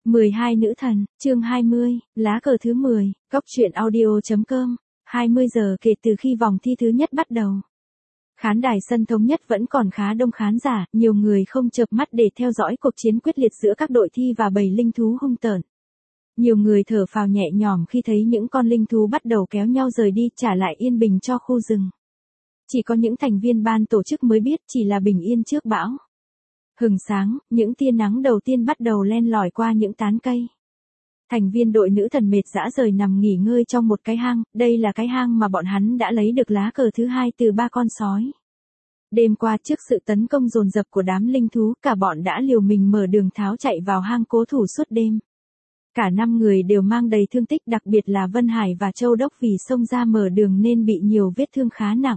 12 nữ thần, chương 20, lá cờ thứ 10, góc truyện audio.com, 20 giờ kể từ khi vòng thi thứ nhất bắt đầu. Khán đài sân Thống Nhất vẫn còn khá đông khán giả, nhiều người không chợp mắt để theo dõi cuộc chiến quyết liệt giữa các đội thi và bầy linh thú hung tợn. Nhiều người thở phào nhẹ nhõm khi thấy những con linh thú bắt đầu kéo nhau rời đi, trả lại yên bình cho khu rừng. Chỉ có những thành viên ban tổ chức mới biết chỉ là bình yên trước bão. Hừng sáng, những tia nắng đầu tiên bắt đầu len lỏi qua những tán cây. Thành viên đội nữ thần mệt rã rời nằm nghỉ ngơi trong một cái hang, đây là cái hang mà bọn hắn đã lấy được lá cờ thứ 2 từ 3 con sói. Đêm qua trước sự tấn công dồn dập của đám linh thú, cả bọn đã liều mình mở đường tháo chạy vào hang cố thủ suốt đêm. Cả 5 người đều mang đầy thương tích, đặc biệt là Vân Hải và Châu Đốc vì xông ra mở đường nên bị nhiều vết thương khá nặng.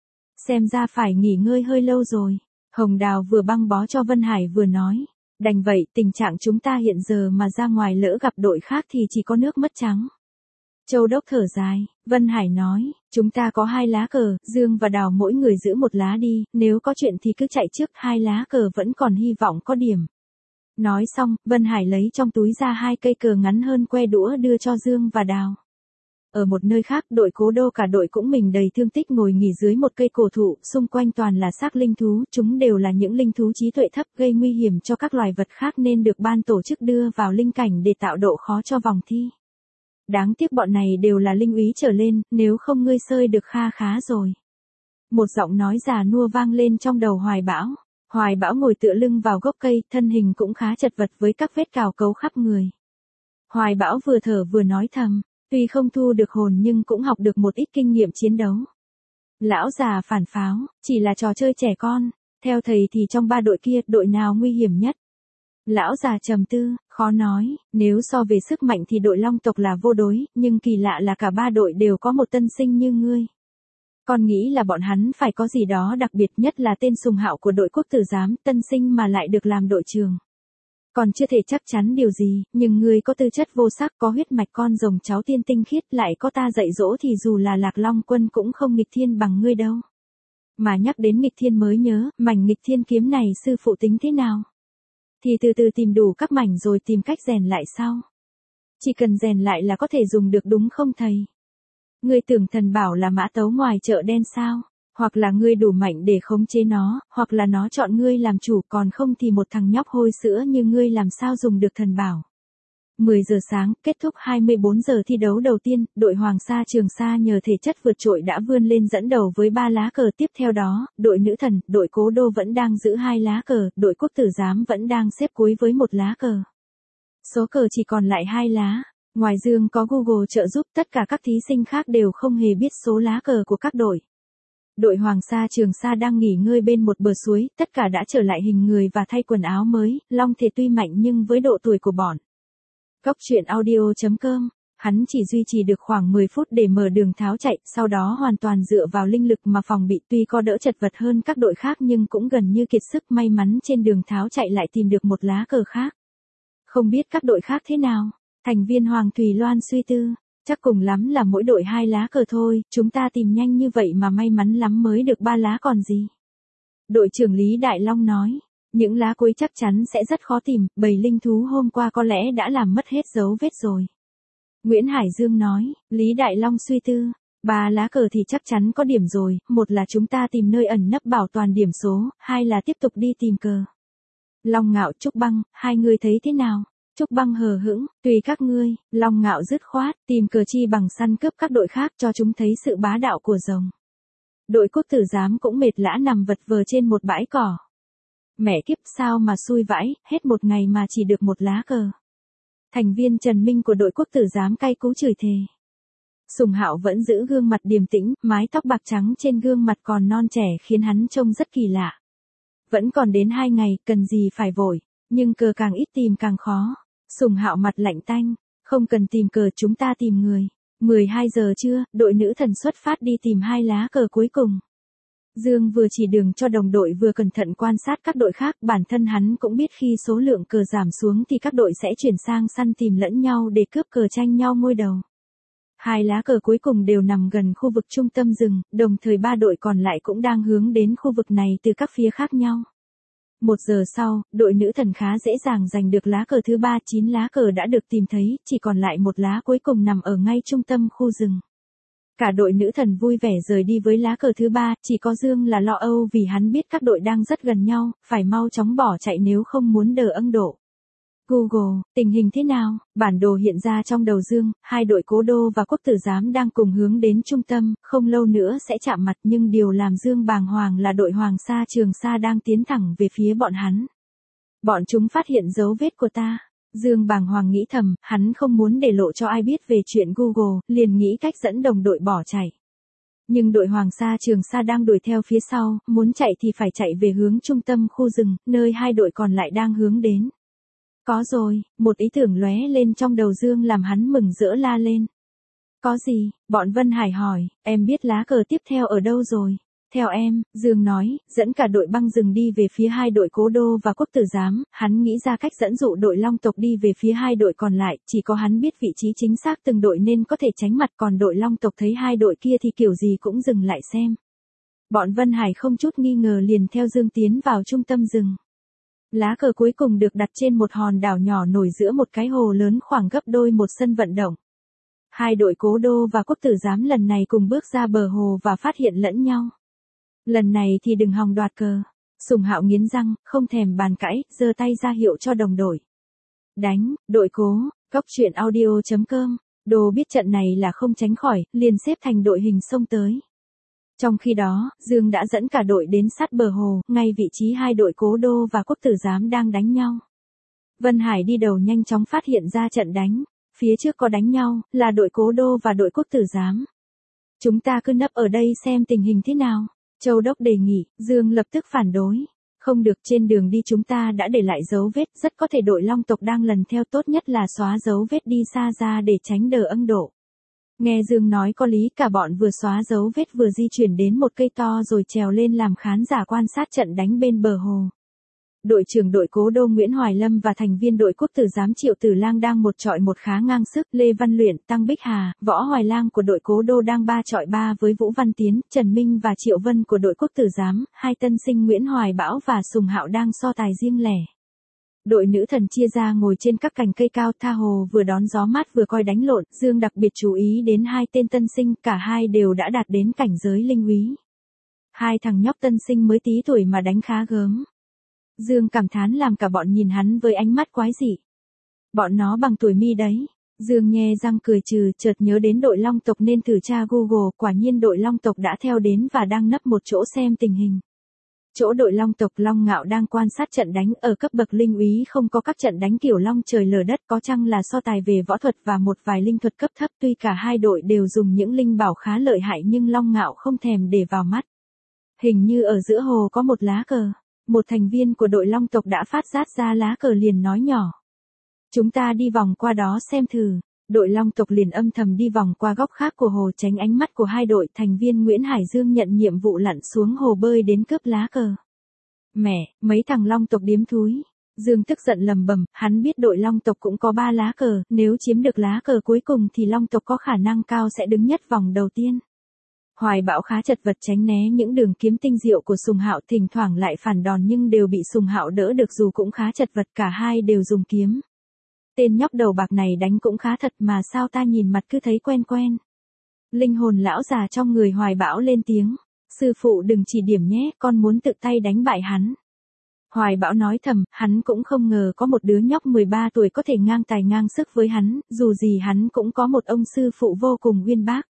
Xem ra phải nghỉ ngơi hơi lâu rồi. Hồng Đào vừa băng bó cho Vân Hải vừa nói. Đành vậy, tình trạng chúng ta hiện giờ mà ra ngoài lỡ gặp đội khác thì chỉ có nước mất trắng. Châu Đốc thở dài, Vân Hải nói, chúng ta có 2 lá cờ, Dương và Đào mỗi người giữ 1 lá đi, nếu có chuyện thì cứ chạy trước, 2 lá cờ vẫn còn hy vọng có điểm. Nói xong, Vân Hải lấy trong túi ra 2 cây cờ ngắn hơn que đũa đưa cho Dương và Đào. Ở một nơi khác, đội Cố Đô cả đội cũng mình đầy thương tích ngồi nghỉ dưới một cây cổ thụ, xung quanh toàn là xác linh thú, chúng đều là những linh thú trí tuệ thấp gây nguy hiểm cho các loài vật khác nên được ban tổ chức đưa vào linh cảnh để tạo độ khó cho vòng thi. Đáng tiếc bọn này đều là linh úy trở lên, nếu không ngươi sơi được kha khá rồi. Một giọng nói già nua vang lên trong đầu Hoài Bão. Hoài Bão ngồi tựa lưng vào gốc cây, thân hình cũng khá chật vật với các vết cào cấu khắp người. Hoài Bão vừa thở vừa nói thầm. Tuy không thu được hồn nhưng cũng học được một ít kinh nghiệm chiến đấu. Lão già phản pháo, chỉ là trò chơi trẻ con, theo thầy thì trong 3 đội kia, đội nào nguy hiểm nhất? Lão già trầm tư, khó nói, nếu so về sức mạnh thì đội Long tộc là vô đối, nhưng kỳ lạ là cả 3 đội đều có một tân sinh như ngươi. Con nghĩ là bọn hắn phải có gì đó đặc biệt, nhất là tên Sùng Hạo của đội Quốc Tử Giám, tân sinh mà lại được làm đội trưởng. Còn chưa thể chắc chắn điều gì, nhưng ngươi có tư chất vô sắc, có huyết mạch con rồng cháu tiên tinh khiết, lại có ta dạy dỗ thì dù là Lạc Long quân cũng không nghịch thiên bằng ngươi đâu. Mà nhắc đến nghịch thiên mới nhớ, mảnh nghịch thiên kiếm này sư phụ tính thế nào? Thì từ từ tìm đủ các mảnh rồi tìm cách rèn lại sau. Chỉ cần rèn lại là có thể dùng được đúng không thầy? Ngươi tưởng thần bảo là mã tấu ngoài chợ đen sao? Hoặc là ngươi đủ mạnh để khống chế nó, hoặc là nó chọn ngươi làm chủ, còn không thì một thằng nhóc hôi sữa như ngươi làm sao dùng được thần bảo. 10 giờ sáng, kết thúc 24 giờ thi đấu đầu tiên, đội Hoàng Sa Trường Sa nhờ thể chất vượt trội đã vươn lên dẫn đầu với 3 lá cờ. Tiếp theo đó, đội Nữ Thần, đội Cố Đô vẫn đang giữ 2 lá cờ, đội Quốc Tử Giám vẫn đang xếp cuối với 1 lá cờ. Số cờ chỉ còn lại 2 lá. Ngoài Dương có Google trợ giúp, tất cả các thí sinh khác đều không hề biết số lá cờ của các đội. Đội Hoàng Sa Trường Sa đang nghỉ ngơi bên một bờ suối, tất cả đã trở lại hình người và thay quần áo mới, Long Thể tuy mạnh nhưng với độ tuổi của bọn. Góc truyện audio.com, hắn chỉ duy trì được khoảng 10 phút để mở đường tháo chạy, sau đó hoàn toàn dựa vào linh lực mà phòng bị, tuy có đỡ chật vật hơn các đội khác nhưng cũng gần như kiệt sức, may mắn trên đường tháo chạy lại tìm được 1 lá cờ khác. Không biết các đội khác thế nào, thành viên Hoàng Thùy Loan suy tư. Chắc cùng lắm là mỗi đội 2 lá cờ thôi, chúng ta tìm nhanh như vậy mà may mắn lắm mới được 3 lá còn gì. Đội trưởng Lý Đại Long nói, những lá cuối chắc chắn sẽ rất khó tìm, bầy linh thú hôm qua có lẽ đã làm mất hết dấu vết rồi. Nguyễn Hải Dương nói, Lý Đại Long suy tư, 3 lá cờ thì chắc chắn có điểm rồi, 1 là chúng ta tìm nơi ẩn nấp bảo toàn điểm số, 2 là tiếp tục đi tìm cờ. Long Ngạo, Trúc Băng, hai người thấy thế nào? Trúc Băng hờ hững, tùy các ngươi. Long Ngạo dứt khoát, tìm cờ chi bằng săn cướp các đội khác cho chúng thấy sự bá đạo của rồng. Đội Quốc Tử Giám cũng mệt lã nằm vật vờ trên một bãi cỏ. Mẹ kiếp, sao mà xui vãi, hết một ngày mà chỉ được 1 lá cờ. Thành viên Trần Minh của đội Quốc Tử Giám cay cú chửi thề. Sùng Hạo vẫn giữ gương mặt điềm tĩnh, mái tóc bạc trắng trên gương mặt còn non trẻ khiến hắn trông rất kỳ lạ. Vẫn còn đến 2 ngày, cần gì phải vội, nhưng cờ càng ít tìm càng khó. Sùng Hạo mặt lạnh tanh, không cần tìm cờ, chúng ta tìm người. 12 giờ trưa, đội Nữ Thần xuất phát đi tìm 2 lá cờ cuối cùng. Dương vừa chỉ đường cho đồng đội vừa cẩn thận quan sát các đội khác, bản thân hắn cũng biết khi số lượng cờ giảm xuống thì các đội sẽ chuyển sang săn tìm lẫn nhau để cướp cờ tranh nhau ngôi đầu. 2 lá cờ cuối cùng đều nằm gần khu vực trung tâm rừng, đồng thời 3 đội còn lại cũng đang hướng đến khu vực này từ các phía khác nhau. 1 giờ sau, đội nữ thần khá dễ dàng giành được lá cờ thứ 3, 9 lá cờ đã được tìm thấy, chỉ còn lại một lá cuối cùng nằm ở ngay trung tâm khu rừng. Cả đội nữ thần vui vẻ rời đi với lá cờ thứ 3, chỉ có Dương là lo âu vì hắn biết các đội đang rất gần nhau, phải mau chóng bỏ chạy nếu không muốn đờ Ân Độ. Google, tình hình thế nào? Bản đồ hiện ra trong đầu Dương, hai đội Cố Đô và Quốc Tử Giám đang cùng hướng đến trung tâm, không lâu nữa sẽ chạm mặt, nhưng điều làm Dương bàng hoàng là đội Hoàng Sa Trường Sa đang tiến thẳng về phía bọn hắn. Bọn chúng phát hiện dấu vết của ta. Dương bàng hoàng nghĩ thầm, hắn không muốn để lộ cho ai biết về chuyện Google, liền nghĩ cách dẫn đồng đội bỏ chạy. Nhưng đội Hoàng Sa Trường Sa đang đuổi theo phía sau, muốn chạy thì phải chạy về hướng trung tâm khu rừng, nơi hai đội còn lại đang hướng đến. Có rồi, một ý tưởng lóe lên trong đầu Dương làm hắn mừng rỡ la lên. Có gì? Bọn Vân Hải hỏi, em biết lá cờ tiếp theo ở đâu rồi? Theo em, Dương nói, dẫn cả đội băng rừng đi về phía hai đội Cố Đô và Quốc Tử Giám, hắn nghĩ ra cách dẫn dụ đội Long tộc đi về phía hai đội còn lại, chỉ có hắn biết vị trí chính xác từng đội nên có thể tránh mặt, còn đội Long tộc thấy hai đội kia thì kiểu gì cũng dừng lại xem. Bọn Vân Hải không chút nghi ngờ liền theo Dương tiến vào trung tâm rừng. Lá cờ cuối cùng được đặt trên một hòn đảo nhỏ nổi giữa một cái hồ lớn khoảng gấp đôi một sân vận động. Hai đội Cố Đô và Quốc Tử Giám lần này cùng bước ra bờ hồ và phát hiện lẫn nhau. Lần này thì đừng hòng đoạt cờ. Sùng Hạo nghiến răng, không thèm bàn cãi, giơ tay ra hiệu cho đồng đội. Đánh, đội Cố. Cóc truyện audio.com. Đồ biết trận này là không tránh khỏi, liền xếp thành đội hình xông tới. Trong khi đó, Dương đã dẫn cả đội đến sát bờ hồ, ngay vị trí hai đội Cố Đô và Quốc Tử Giám đang đánh nhau. Vân Hải đi đầu nhanh chóng phát hiện ra trận đánh. Phía trước có đánh nhau, là đội Cố Đô và đội Quốc Tử Giám. Chúng ta cứ nấp ở đây xem tình hình thế nào. Châu Đốc đề nghị, Dương lập tức phản đối. Không được, trên đường đi chúng ta đã để lại dấu vết, rất có thể đội Long tộc đang lần theo, tốt nhất là xóa dấu vết đi xa ra để tránh đờ Ân Độ. Nghe Dương nói có lý, cả bọn vừa xóa dấu vết vừa di chuyển đến một cây to rồi trèo lên làm khán giả quan sát trận đánh bên bờ hồ. Đội trưởng đội Cố Đô Nguyễn Hoài Lâm và thành viên đội Quốc Tử Giám Triệu Tử Lang đang một chọi một khá ngang sức, Lê Văn Luyện, Tăng Bích Hà, Võ Hoài Lang của đội Cố Đô đang 3 chọi 3 với Vũ Văn Tiến, Trần Minh và Triệu Vân của đội Quốc Tử Giám, hai tân sinh Nguyễn Hoài Bão và Sùng Hạo đang so tài riêng lẻ. Đội nữ thần chia ra ngồi trên các cành cây cao tha hồ vừa đón gió mát vừa coi đánh lộn, Dương đặc biệt chú ý đến hai tên tân sinh, cả hai đều đã đạt đến cảnh giới linh úy. Hai thằng nhóc tân sinh mới tí tuổi mà đánh khá gớm. Dương cảm thán làm cả bọn nhìn hắn với ánh mắt quái dị. Bọn nó bằng tuổi mi đấy. Dương nhe răng cười trừ, chợt nhớ đến đội Long tộc nên thử tra Google, quả nhiên đội Long tộc đã theo đến và đang nấp một chỗ xem tình hình. Chỗ đội Long tộc Long Ngạo đang quan sát trận đánh, ở cấp bậc linh úy không có các trận đánh kiểu long trời lở đất, có chăng là so tài về võ thuật và một vài linh thuật cấp thấp, tuy cả hai đội đều dùng những linh bảo khá lợi hại nhưng Long Ngạo không thèm để vào mắt. Hình như ở giữa hồ có một lá cờ. Một thành viên của đội Long tộc đã phát giác ra lá cờ liền nói nhỏ. Chúng ta đi vòng qua đó xem thử. Đội Long tộc liền âm thầm đi vòng qua góc khác của hồ tránh ánh mắt của hai đội. Thành viên Nguyễn Hải Dương nhận nhiệm vụ lặn xuống hồ bơi đến cướp lá cờ. Mẹ, mấy thằng Long tộc điếm thúi. Dương tức giận lầm bầm, hắn biết đội Long tộc cũng có 3 lá cờ, nếu chiếm được lá cờ cuối cùng thì Long tộc có khả năng cao sẽ đứng nhất vòng đầu tiên. Hoài Bão khá chật vật tránh né những đường kiếm tinh diệu của Sùng Hạo, thỉnh thoảng lại phản đòn nhưng đều bị Sùng Hạo đỡ được, dù cũng khá chật vật, cả hai đều dùng kiếm. Tên nhóc đầu bạc này đánh cũng khá thật mà sao ta nhìn mặt cứ thấy quen quen. Linh hồn lão già trong người Hoài Bão lên tiếng, sư phụ đừng chỉ điểm nhé, con muốn tự tay đánh bại hắn. Hoài Bão nói thầm, hắn cũng không ngờ có một đứa nhóc 13 tuổi có thể ngang tài ngang sức với hắn, dù gì hắn cũng có một ông sư phụ vô cùng uyên bác.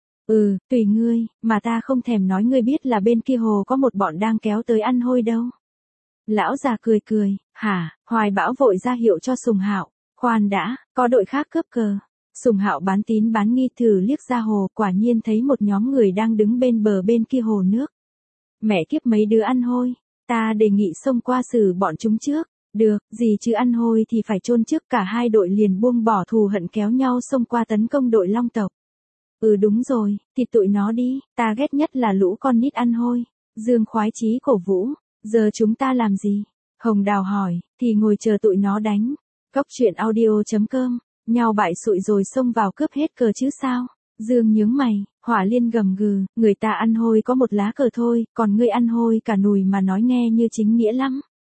Tùy ngươi, mà ta không thèm nói ngươi biết là bên kia hồ có một bọn đang kéo tới ăn hôi đâu. Lão già cười cười, hả? Hoài Bão vội ra hiệu cho Sùng Hạo, khoan đã, có đội khác cướp cờ. Sùng Hạo bán tín bán nghi thử liếc ra hồ, quả nhiên thấy một nhóm người đang đứng bên bờ bên kia hồ nước. Mẹ kiếp, mấy đứa ăn hôi, ta đề nghị xông qua xử bọn chúng trước. Được, gì chứ ăn hôi thì phải chôn trước. Cả hai đội liền buông bỏ thù hận kéo nhau xông qua tấn công đội Long tộc. Đúng rồi, thịt tụi nó đi, ta ghét nhất là lũ con nít ăn hôi. Dương khoái chí cổ vũ, giờ chúng ta làm gì? Hồng Đào hỏi, thì ngồi chờ tụi nó đánh. Cóc truyện audio.com, nhau bại xụi rồi xông vào cướp hết cờ chứ sao? Dương nhướng mày, Hỏa Liên gầm gừ, người ta ăn hôi có một lá cờ thôi, còn ngươi ăn hôi cả nùi mà nói nghe như chính nghĩa lắm.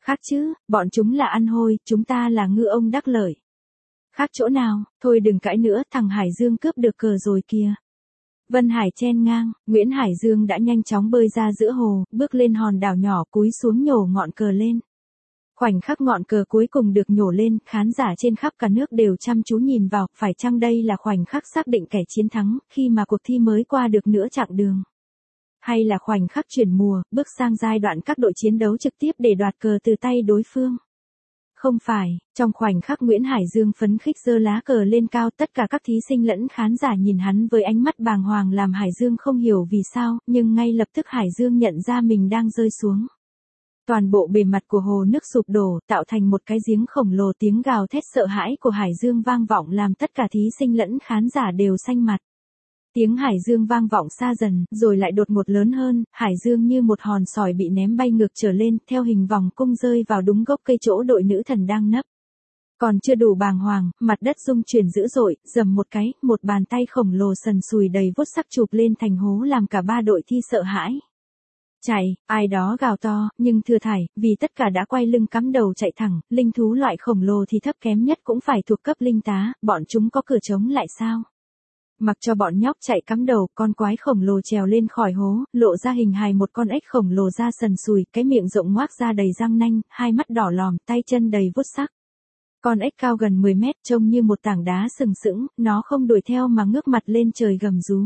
Khác chứ, bọn chúng là ăn hôi, chúng ta là ngư ông đắc lợi. Khác chỗ nào, thôi đừng cãi nữa, thằng Hải Dương cướp được cờ rồi kìa. Vân Hải chen ngang, Nguyễn Hải Dương đã nhanh chóng bơi ra giữa hồ, bước lên hòn đảo nhỏ cúi xuống nhổ ngọn cờ lên. Khoảnh khắc ngọn cờ cuối cùng được nhổ lên, khán giả trên khắp cả nước đều chăm chú nhìn vào, phải chăng đây là khoảnh khắc xác định kẻ chiến thắng, khi mà cuộc thi mới qua được nửa chặng đường. Hay là khoảnh khắc chuyển mùa, bước sang giai đoạn các đội chiến đấu trực tiếp để đoạt cờ từ tay đối phương. Không phải, trong khoảnh khắc Nguyễn Hải Dương phấn khích giơ lá cờ lên cao, tất cả các thí sinh lẫn khán giả nhìn hắn với ánh mắt bàng hoàng làm Hải Dương không hiểu vì sao, nhưng ngay lập tức Hải Dương nhận ra mình đang rơi xuống. Toàn bộ bề mặt của hồ nước sụp đổ, tạo thành một cái giếng khổng lồ, tiếng gào thét sợ hãi của Hải Dương vang vọng làm tất cả thí sinh lẫn khán giả đều xanh mặt. Tiếng Hải Dương vang vọng xa dần, rồi lại đột ngột lớn hơn, Hải Dương như một hòn sỏi bị ném bay ngược trở lên, theo hình vòng cung rơi vào đúng gốc cây chỗ đội nữ thần đang nấp. Còn chưa đủ bàng hoàng, mặt đất rung chuyển dữ dội, dầm một cái, một bàn tay khổng lồ sần sùi đầy vuốt sắc chụp lên thành hố làm cả ba đội thi sợ hãi. Chạy, ai đó gào to, nhưng thừa thải, vì tất cả đã quay lưng cắm đầu chạy thẳng, linh thú loại khổng lồ thì thấp kém nhất cũng phải thuộc cấp linh tá, bọn chúng có cửa chống lại sao? Mặc cho bọn nhóc chạy cắm đầu, con quái khổng lồ trèo lên khỏi hố, lộ ra hình hài một con ếch khổng lồ da sần sùi, cái miệng rộng ngoác ra đầy răng nanh, hai mắt đỏ lòm, tay chân đầy vuốt sắc. Con ếch cao gần 10 mét, trông như một tảng đá sừng sững, nó không đuổi theo mà ngước mặt lên trời gầm rú.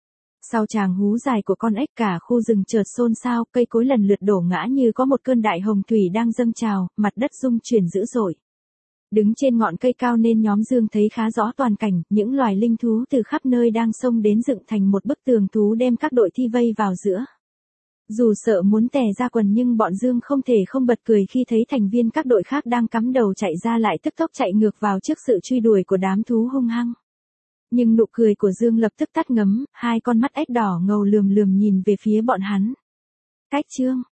Sau tràng hú dài của con ếch, cả khu rừng chợt xôn xao, cây cối lần lượt đổ ngã như có một cơn đại hồng thủy đang dâng trào, mặt đất rung chuyển dữ dội. Đứng trên ngọn cây cao nên nhóm Dương thấy khá rõ toàn cảnh, những loài linh thú từ khắp nơi đang xông đến dựng thành một bức tường thú đem các đội thi vây vào giữa. Dù sợ muốn tè ra quần nhưng bọn Dương không thể không bật cười khi thấy thành viên các đội khác đang cắm đầu chạy ra lại tức tốc chạy ngược vào trước sự truy đuổi của đám thú hung hăng. Nhưng nụ cười của Dương lập tức tắt ngấm, hai con mắt ếch đỏ ngầu lườm lườm nhìn về phía bọn hắn. Cách Trương,